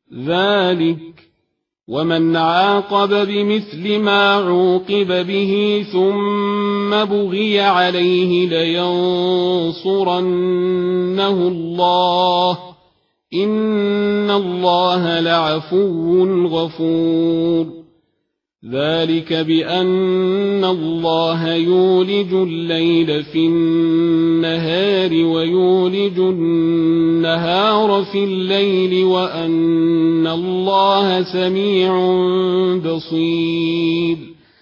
ذلك ومن عاقب بمثل ما عوقب به ثم بغي عليه لينصرنه الله إن الله لعفو غفور ذلك بأن الله يولج الليل في النهار ويولج النهار في الليل وأن الله سميع بصير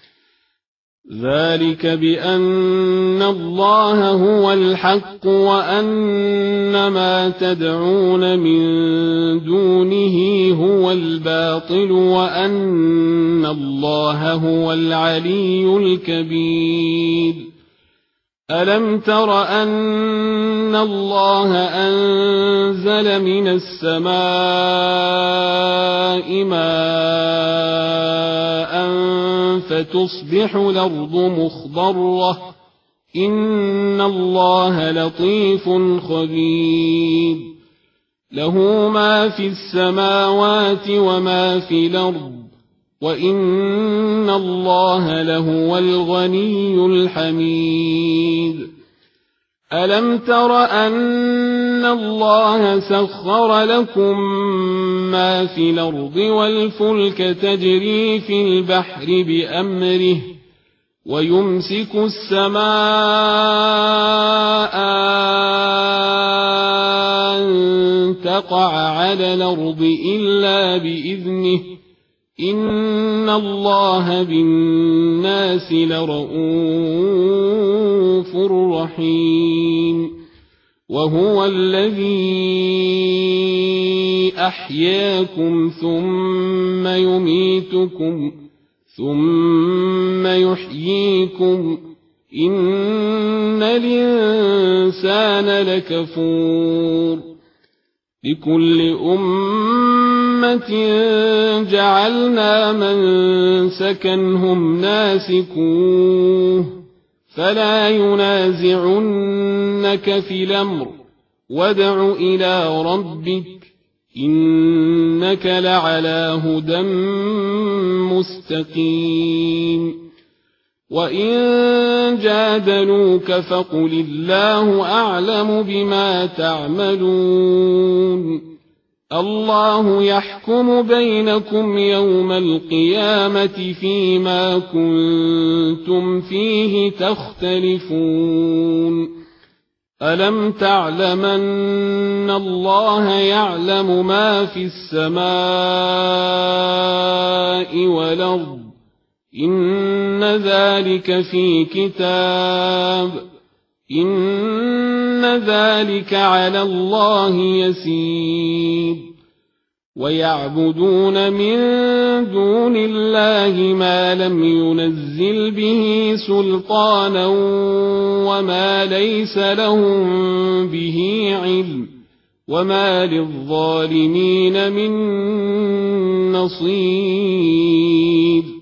ذلك بأن الله هو الحق وأن ما تدعون من دونه هو الباطل وأن الله هو العلي الكبير ألم تر أن الله أنزل من السماء ماء فتصبح الأرض مخضرة إن الله لطيف خبير له ما في السماوات وما في الأرض وإن الله لهو الغني الحميد ألم تر أن الله سخر لكم ما في الأرض والفلك تجري في البحر بأمره ويمسك السماء أن تقع على الأرض إلا بإذنه إن الله بالناس لرءوف رحيم وهو الذي أحياكم ثم يميتكم ثم يحييكم إن الإنسان لكفور لكل أمة جعلنا منسكا هم ناسكوه فلا ينازعنك في الأمر وادع إلى ربك إنك لعلى هدى مستقيم وإن جادلوك فقل الله أعلم بما تعملون الله يحكم بينكم يوم القيامة فيما كنتم فيه تختلفون ألم تعلمن الله يعلم ما في السماء والأرض إن ذلك في كتاب إن ذلك على الله يسير ويعبدون من دون الله ما لم ينزل به سلطانا وما ليس لهم به علم وما للظالمين من نصير